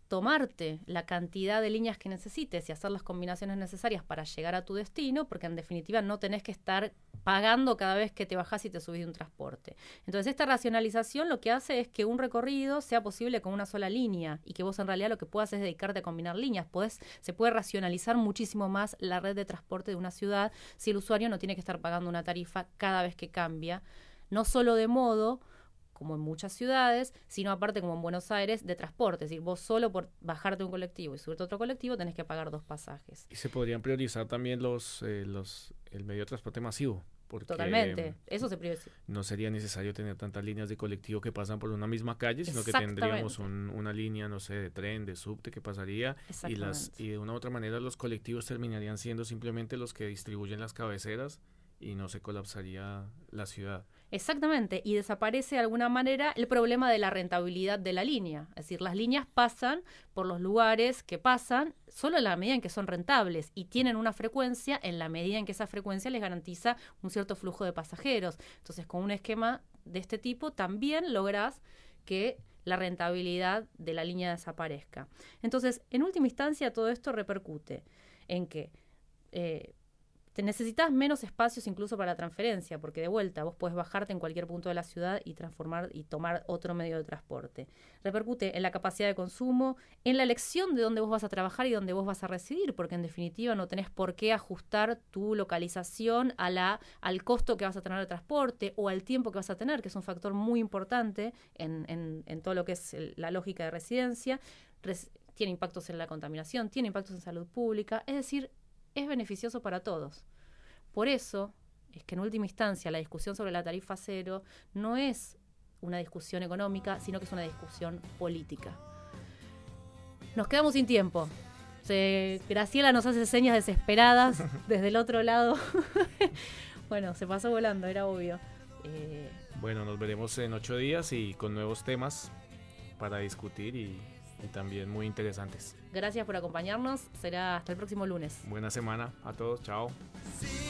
tomarte la cantidad de líneas que necesites y hacer las combinaciones necesarias para llegar a tu destino, porque en definitiva no tenés que estar pagando cada vez que te bajás y te subís de un transporte. Entonces esta racionalización lo que hace es que un recorrido sea posible con una sola línea y que vos en realidad lo que puedas es dedicarte a combinar líneas. Se puede racionalizar muchísimo más la red de transporte de una ciudad si el usuario no tiene que estar pagando una tarifa cada vez que cambia, no solo de modo como en muchas ciudades, sino aparte como en Buenos Aires, de transporte. Es decir, vos solo por bajarte de un colectivo y subirte a otro colectivo tenés que pagar 2 pasajes. Y se podrían priorizar también el medio de transporte masivo. Porque totalmente, eso se prioriza. No sería necesario tener tantas líneas de colectivo que pasan por una misma calle, sino que tendríamos una línea, no sé, de tren, de subte que pasaría y de una u otra manera los colectivos terminarían siendo simplemente los que distribuyen las cabeceras y no se colapsaría la ciudad. Exactamente, y desaparece de alguna manera el problema de la rentabilidad de la línea. Es decir, las líneas pasan por los lugares que pasan solo en la medida en que son rentables y tienen una frecuencia en la medida en que esa frecuencia les garantiza un cierto flujo de pasajeros. Entonces, con un esquema de este tipo también lográs que la rentabilidad de la línea desaparezca. Entonces, en última instancia, todo esto repercute en que te necesitas menos espacios incluso para la transferencia, porque de vuelta vos podés bajarte en cualquier punto de la ciudad y transformar y tomar otro medio de transporte. Repercute en la capacidad de consumo, en la elección de dónde vos vas a trabajar y dónde vos vas a residir, porque en definitiva no tenés por qué ajustar tu localización al costo que vas a tener de transporte o al tiempo que vas a tener, que es un factor muy importante en todo lo que es la lógica de residencia. Tiene impactos en la contaminación, tiene impactos en salud pública, es decir, es beneficioso para todos. Por eso es que en última instancia la discusión sobre la tarifa cero no es una discusión económica, sino que es una discusión política. Nos quedamos sin tiempo. Graciela nos hace señas desesperadas desde el otro lado. Bueno, se pasó volando, era obvio. Bueno, nos veremos en 8 días y con nuevos temas para discutir y también muy interesantes. Gracias por acompañarnos. Será hasta el próximo lunes. Buena semana a todos. Chao.